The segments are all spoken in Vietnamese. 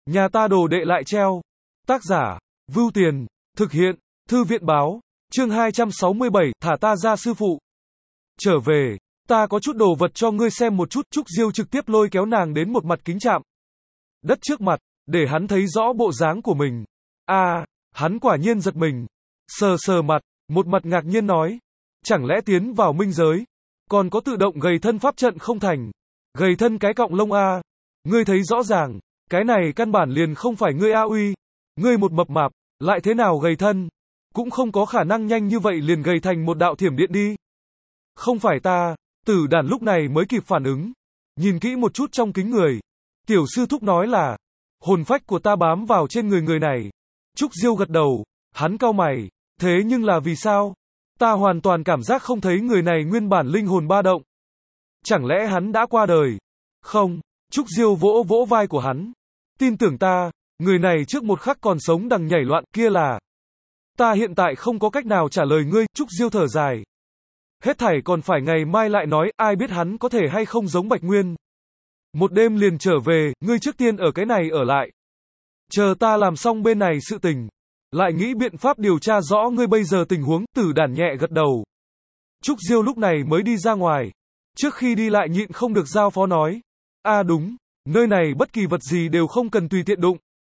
Nhà ta đồ đệ lại treo. Tác giả, Vưu Tiền, thực hiện, Thư viện báo, chương 267, thả ta ra sư phụ. Trở về, ta có chút đồ vật cho ngươi xem một chút, Trúc Diêu trực tiếp lôi kéo nàng đến một mặt kính chạm đất trước mặt, để hắn thấy rõ bộ dáng của mình. Hắn quả nhiên giật mình, sờ sờ mặt, một mặt ngạc nhiên nói, chẳng lẽ tiến vào minh giới, còn có tự động gầy thân pháp trận không thành, gầy thân cái cọng lông a, ngươi thấy rõ ràng, cái này căn bản liền không phải ngươi a uy, ngươi một mập mạp, lại thế nào gầy thân, cũng không có khả năng nhanh như vậy liền gầy thành một đạo thiểm điện đi. Không phải ta, Tử Đản lúc này mới kịp phản ứng, nhìn kỹ một chút trong kính người, tiểu sư thúc nói là, hồn phách của ta bám vào trên người này. Trúc Diêu gật đầu, hắn cau mày, thế nhưng là vì sao? Ta hoàn toàn cảm giác không thấy người này nguyên bản linh hồn ba động. Chẳng lẽ hắn đã qua đời? Không, Trúc Diêu vỗ vỗ vai của hắn. Tin tưởng ta, người này trước một khắc còn sống đằng nhảy loạn kia là. Ta hiện tại không có cách nào trả lời ngươi, Trúc Diêu thở dài. Hết thảy còn phải ngày mai lại nói, ai biết hắn có thể hay không giống Bạch Nguyên. Một đêm liền trở về, ngươi trước tiên ở cái này ở lại. Chờ ta làm xong bên này sự tình, lại nghĩ biện pháp điều tra rõ ngươi bây giờ tình huống. Tử Đản nhẹ gật đầu. Trúc Diêu lúc này mới đi ra ngoài. Trước khi đi lại nhịn không được giao phó nói. Đúng, nơi này bất kỳ vật gì đều không cần tùy tiện đụng.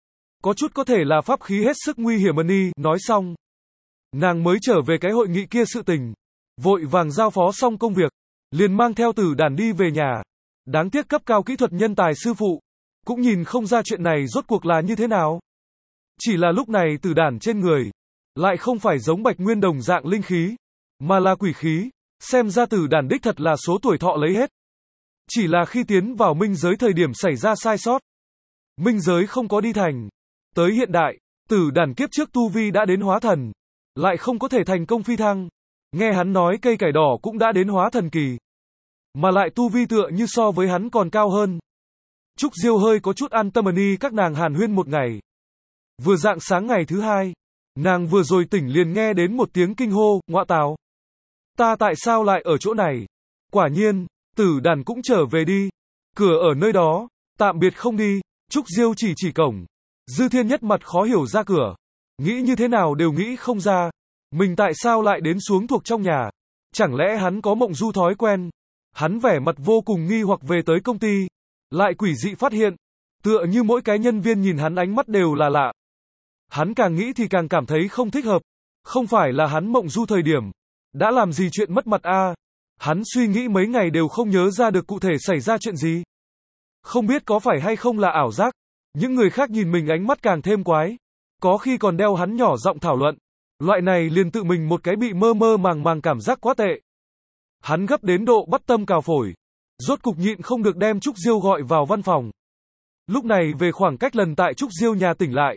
Có chút có thể là pháp khí hết sức nguy hiểm đi. Nói xong, nàng mới trở về cái hội nghị kia sự tình. Vội vàng giao phó xong công việc, liền mang theo Tử Đản đi về nhà. Đáng tiếc cấp cao kỹ thuật nhân tài sư phụ, cũng nhìn không ra chuyện này rốt cuộc là như thế nào. Chỉ là lúc này Tử Đản trên người, lại không phải giống Bạch Nguyên đồng dạng linh khí, mà là quỷ khí, xem ra Tử Đản đích thật là số tuổi thọ lấy hết. Chỉ là khi tiến vào minh giới thời điểm xảy ra sai sót. Minh giới không có đi thành. Tới hiện đại, Tử Đản kiếp trước tu vi đã đến hóa thần, lại không có thể thành công phi thăng. Nghe hắn nói cây cải đỏ cũng đã đến hóa thần kỳ, mà lại tu vi tựa như so với hắn còn cao hơn. Trúc Diêu hơi có chút an tâm đi, các nàng hàn huyên một ngày. Vừa rạng sáng ngày thứ hai, nàng vừa rồi tỉnh liền nghe đến một tiếng kinh hô, ngọa tào. Ta tại sao lại ở chỗ này? Quả nhiên, Tử Đản cũng trở về đi. Cửa ở nơi đó, tạm biệt không đi. Trúc Diêu chỉ cổng. Dư Thiên Nhất mặt khó hiểu ra cửa. Nghĩ như thế nào đều nghĩ không ra. Mình tại sao lại đến xuống thuộc trong nhà? Chẳng lẽ hắn có mộng du thói quen? Hắn vẻ mặt vô cùng nghi hoặc về tới công ty. Lại quỷ dị phát hiện. Tựa như mỗi cái nhân viên nhìn hắn ánh mắt đều là lạ. Hắn càng nghĩ thì càng cảm thấy không thích hợp. Không phải là hắn mộng du thời điểm. Đã làm gì chuyện mất mặt a? Hắn suy nghĩ mấy ngày đều không nhớ ra được cụ thể xảy ra chuyện gì. Không biết có phải hay không là ảo giác. Những người khác nhìn mình ánh mắt càng thêm quái. Có khi còn đeo hắn nhỏ giọng thảo luận. Loại này liền tự mình một cái bị mơ mơ màng cảm giác quá tệ. Hắn gấp đến độ bắt tâm cào phổi. Rốt cục nhịn không được đem Trúc Diêu gọi vào văn phòng. Lúc này về khoảng cách lần tại Trúc Diêu nhà tỉnh lại.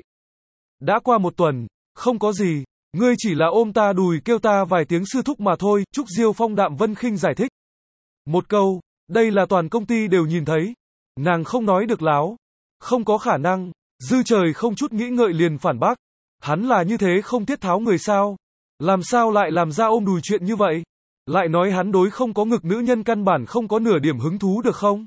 Đã qua một tuần, không có gì, ngươi chỉ là ôm ta đùi kêu ta vài tiếng sư thúc mà thôi, Trúc Diêu phong đạm vân khinh giải thích. Một câu, đây là toàn công ty đều nhìn thấy. Nàng không nói được láo. Không có khả năng, Dư Trời không chút nghĩ ngợi liền phản bác. Hắn là như thế không tiết tháo người sao? Làm sao lại làm ra ôm đùi chuyện như vậy? Lại nói hắn đối không có ngực nữ nhân căn bản không có nửa điểm hứng thú được không?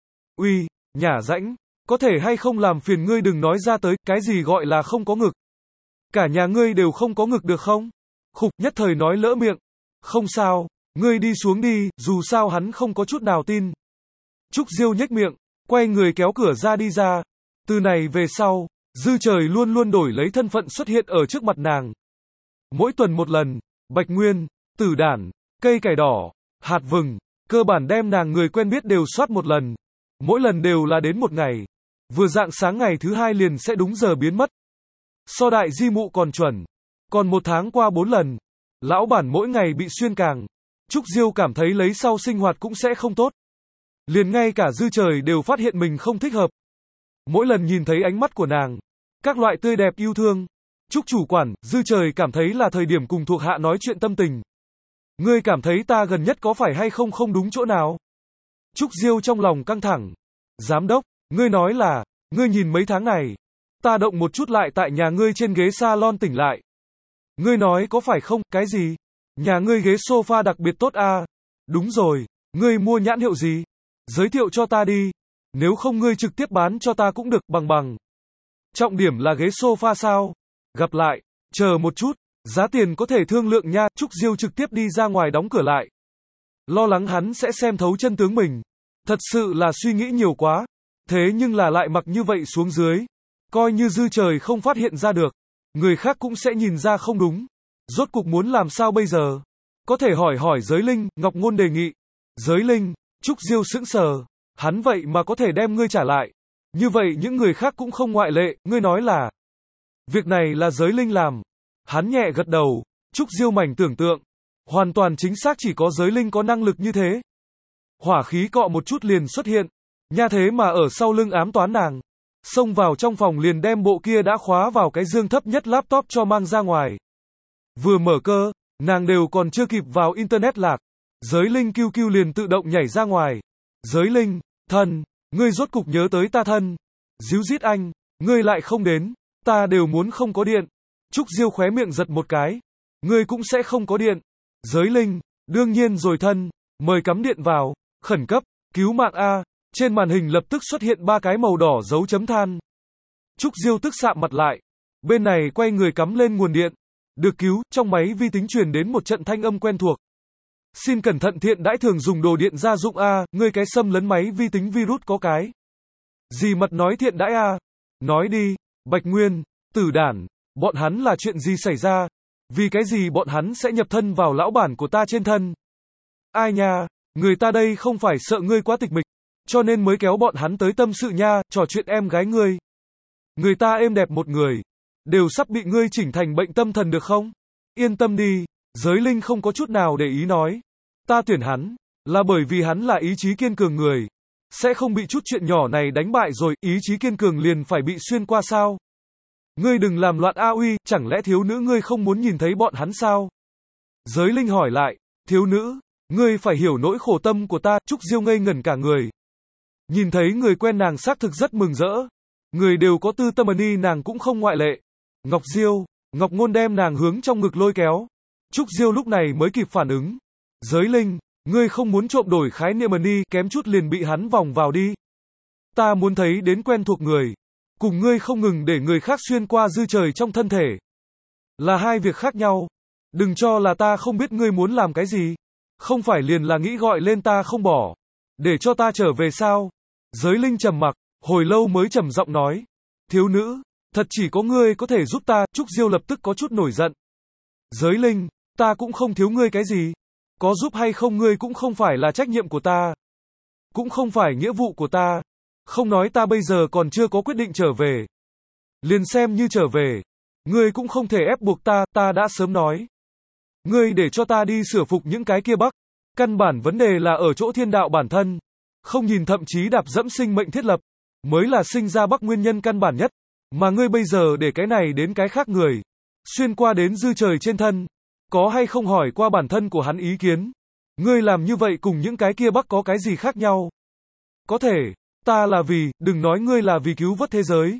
Uy, nhả rãnh, có thể hay không làm phiền ngươi đừng nói ra tới, cái gì gọi là không có ngực? Cả nhà ngươi đều không có ngực được không? Khục, nhất thời nói lỡ miệng. Không sao, ngươi đi xuống đi, dù sao hắn không có chút nào tin. Trúc Diêu nhếch miệng, quay người kéo cửa ra đi ra. Từ này về sau, Dư Trời luôn luôn đổi lấy thân phận xuất hiện ở trước mặt nàng. Mỗi tuần một lần, Bạch Nguyên, Tử Đản, cây cải đỏ, hạt vừng, cơ bản đem nàng người quen biết đều soát một lần. Mỗi lần đều là đến một ngày. Vừa rạng sáng ngày thứ hai liền sẽ đúng giờ biến mất. So đại di mụ còn chuẩn. Còn một tháng qua 4 lần. Lão bản mỗi ngày bị xuyên càng. Trúc Diêu cảm thấy lấy sau sinh hoạt cũng sẽ không tốt. Liền ngay cả Dư Trời đều phát hiện mình không thích hợp. Mỗi lần nhìn thấy ánh mắt của nàng, các loại tươi đẹp yêu thương. Trúc chủ quản, Dư Trời cảm thấy là thời điểm cùng thuộc hạ nói chuyện tâm tình. Ngươi cảm thấy ta gần nhất có phải hay không không đúng chỗ nào? Trúc Diêu trong lòng căng thẳng. Giám đốc, ngươi nói là, ngươi nhìn mấy tháng này, ta động một chút lại tại nhà ngươi trên ghế salon tỉnh lại. Ngươi nói có phải không, cái gì? Nhà ngươi ghế sofa đặc biệt tốt à? Đúng rồi, ngươi mua nhãn hiệu gì? Giới thiệu cho ta đi. Nếu không ngươi trực tiếp bán cho ta cũng được, bằng. Trọng điểm là ghế sofa sao? Gặp lại, chờ một chút, giá tiền có thể thương lượng nha. Trúc Diêu trực tiếp đi ra ngoài đóng cửa lại. Lo lắng hắn sẽ xem thấu chân tướng mình. Thật sự là suy nghĩ nhiều quá. Thế nhưng là lại mặc như vậy xuống dưới. Coi như dư trời không phát hiện ra được. Người khác cũng sẽ nhìn ra không đúng. Rốt cục muốn làm sao bây giờ? Có thể hỏi Giới Linh, Ngọc Ngôn đề nghị. Giới Linh, Trúc Diêu sững sờ. Hắn vậy mà có thể đem ngươi trả lại. Như vậy những người khác cũng không ngoại lệ, ngươi nói là. Việc này là Giới Linh làm. Hắn nhẹ gật đầu. Trúc Diêu mảnh tưởng tượng. Hoàn toàn chính xác chỉ có Giới Linh có năng lực như thế. Hỏa khí cọ một chút liền xuất hiện. Nha thế mà ở sau lưng ám toán nàng. Xông vào trong phòng liền đem bộ kia đã khóa vào cái dương thấp nhất laptop cho mang ra ngoài. Vừa mở cơ, nàng đều còn chưa kịp vào internet lạc. Giới Linh kêu kêu liền tự động nhảy ra ngoài. Giới Linh, thân, ngươi rốt cục nhớ tới ta thân. Díu dít anh, ngươi lại không đến, ta đều muốn không có điện. Trúc Diêu khóe miệng giật một cái. Ngươi cũng sẽ không có điện. Giới Linh, đương nhiên rồi thân, mời cắm điện vào, khẩn cấp, cứu mạng A. Trên màn hình lập tức xuất hiện 3 cái màu đỏ dấu chấm than. Trúc Diêu tức sạm mặt lại. Bên này quay người cắm lên nguồn điện. Được cứu, trong máy vi tính truyền đến một trận thanh âm quen thuộc. Xin cẩn thận thiện đãi thường dùng đồ điện gia dụng A, ngươi cái xâm lấn máy vi tính virus có cái. Gì mật nói thiện đãi A? Nói đi, Bạch Nguyên, Tử Đản, bọn hắn là chuyện gì xảy ra? Vì cái gì bọn hắn sẽ nhập thân vào lão bản của ta trên thân? Ai nha, người ta đây không phải sợ ngươi quá tịch mịch, cho nên mới kéo bọn hắn tới tâm sự nha, trò chuyện em gái ngươi. Người ta êm đẹp một người, đều sắp bị ngươi chỉnh thành bệnh tâm thần được không? Yên tâm đi, Giới Linh không có chút nào để ý nói. Ta tuyển hắn, là bởi vì hắn là ý chí kiên cường người. Sẽ không bị chút chuyện nhỏ này đánh bại rồi, ý chí kiên cường liền phải bị xuyên qua sao? Ngươi đừng làm loạn A Uy, chẳng lẽ thiếu nữ ngươi không muốn nhìn thấy bọn hắn sao? Giới Linh hỏi lại, thiếu nữ, ngươi phải hiểu nỗi khổ tâm của ta. Trúc Diêu ngây ngẩn cả người. Nhìn thấy người quen nàng xác thực rất mừng rỡ. Người đều có tư tâm ni nàng cũng không ngoại lệ. Ngọc Diêu, Ngọc Ngôn đem nàng hướng trong ngực lôi kéo. Trúc Diêu lúc này mới kịp phản ứng. Giới Linh, ngươi không muốn trộm đổi khái niệm ni, kém chút liền bị hắn vòng vào đi. Ta muốn thấy đến quen thuộc người. Cùng ngươi không ngừng để người khác xuyên qua dư trời trong thân thể. Là hai việc khác nhau. Đừng cho là ta không biết ngươi muốn làm cái gì. Không phải liền là nghĩ gọi lên ta không bỏ. Để cho ta trở về sao? Giới Linh trầm mặc, hồi lâu mới trầm giọng nói. Thiếu nữ, thật chỉ có ngươi có thể giúp ta. Trúc Diêu lập tức có chút nổi giận. Giới Linh, ta cũng không thiếu ngươi cái gì. Có giúp hay không ngươi cũng không phải là trách nhiệm của ta. Cũng không phải nghĩa vụ của ta. Không nói ta bây giờ còn chưa có quyết định trở về. Liền xem như trở về. Ngươi cũng không thể ép buộc ta, ta đã sớm nói. Ngươi để cho ta đi sửa phục những cái kia bắc. Căn bản vấn đề là ở chỗ thiên đạo bản thân. Không nhìn thậm chí đạp dẫm sinh mệnh thiết lập. Mới là sinh ra bắc nguyên nhân căn bản nhất. Mà ngươi bây giờ để cái này đến cái khác người. Xuyên qua đến dư trời trên thân. Có hay không hỏi qua bản thân của hắn ý kiến. Ngươi làm như vậy cùng những cái kia bắc có cái gì khác nhau. Có thể, ta là vì, đừng nói ngươi là vì cứu vớt thế giới.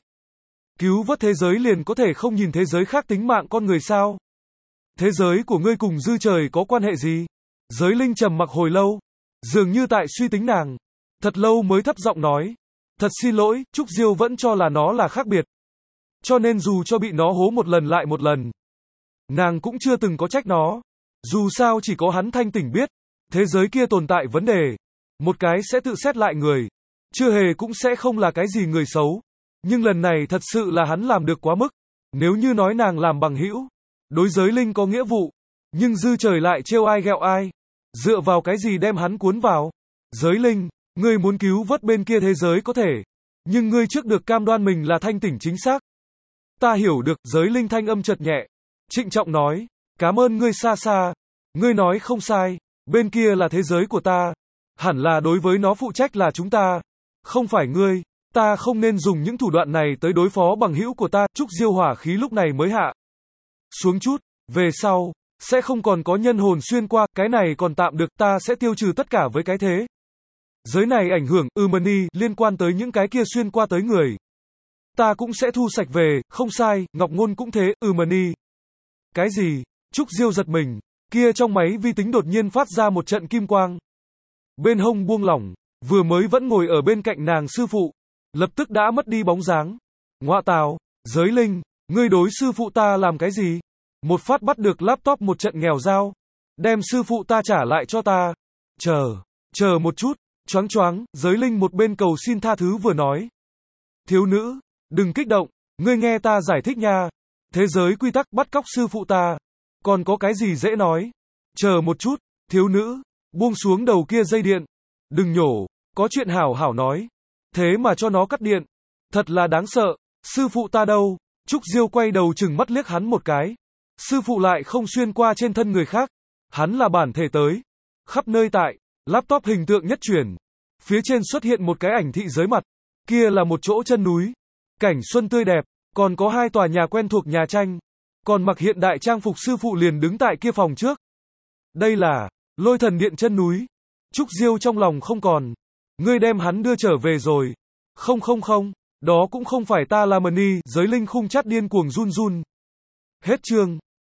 Cứu vớt thế giới liền có thể không nhìn thế giới khác tính mạng con người sao. Thế giới của ngươi cùng dư trời có quan hệ gì? Giới Linh trầm mặc hồi lâu. Dường như tại suy tính nàng. Thật lâu mới thấp giọng nói. Thật xin lỗi, Trúc Diêu vẫn cho là nó là khác biệt. Cho nên dù cho bị nó hố một lần lại một lần. Nàng cũng chưa từng có trách nó. Dù sao chỉ có hắn thanh tỉnh biết. Thế giới kia tồn tại vấn đề. Một cái sẽ tự xét lại người. Chưa hề cũng sẽ không là cái gì người xấu. Nhưng lần này thật sự là hắn làm được quá mức. Nếu như nói nàng làm bằng hữu. Đối Giới Linh có nghĩa vụ. Nhưng dư trời lại trêu ai ghẹo ai. Dựa vào cái gì đem hắn cuốn vào. Giới Linh, ngươi muốn cứu vớt bên kia thế giới có thể. Nhưng ngươi trước được cam đoan mình là thanh tỉnh chính xác. Ta hiểu được, Giới Linh thanh âm chợt nhẹ. Trịnh trọng nói, cảm ơn ngươi xa xa. Ngươi nói không sai, bên kia là thế giới của ta. Hẳn là đối với nó phụ trách là chúng ta. Không phải ngươi, ta không nên dùng những thủ đoạn này tới đối phó bằng hữu của ta. Trúc Diêu hỏa khí lúc này mới hạ xuống chút, về sau, sẽ không còn có nhân hồn xuyên qua, cái này còn tạm được, ta sẽ tiêu trừ tất cả với cái thế. Giới này ảnh hưởng, money, liên quan tới những cái kia xuyên qua tới người. Ta cũng sẽ thu sạch về, không sai, Ngọc Ngôn cũng thế, money. Cái gì? Trúc Diêu giật mình, kia trong máy vi tính đột nhiên phát ra một trận kim quang. Bên hông buông lỏng, vừa mới vẫn ngồi ở bên cạnh nàng sư phụ, lập tức đã mất đi bóng dáng. Ngoạ tào, Giới Linh, ngươi đối sư phụ ta làm cái gì? Một phát bắt được laptop một trận nghèo dao. Đem sư phụ ta trả lại cho ta. Chờ một chút, choáng choáng, Giới Linh một bên cầu xin tha thứ vừa nói. Thiếu nữ, đừng kích động, ngươi nghe ta giải thích nha. Thế giới quy tắc bắt cóc sư phụ ta. Còn có cái gì dễ nói? Chờ một chút, thiếu nữ, buông xuống đầu kia dây điện. Đừng nhổ, có chuyện hảo hảo nói. Thế mà cho nó cắt điện. Thật là đáng sợ, sư phụ ta đâu? Trúc Diêu quay đầu chừng mắt liếc hắn một cái. Sư phụ lại không xuyên qua trên thân người khác. Hắn là bản thể tới. Khắp nơi tại, laptop hình tượng nhất chuyển. Phía trên xuất hiện một cái ảnh thị giới mặt. Kia là một chỗ chân núi. Cảnh xuân tươi đẹp, còn có hai tòa nhà quen thuộc nhà tranh. Còn mặc hiện đại trang phục sư phụ liền đứng tại kia phòng trước. Đây là Lôi Thần Điện chân núi. Trúc Diêu trong lòng không còn. Ngươi đem hắn đưa trở về rồi. Không, đó cũng không phải ta là Mani. Giới Linh khung chát điên cuồng run run. Hết chương.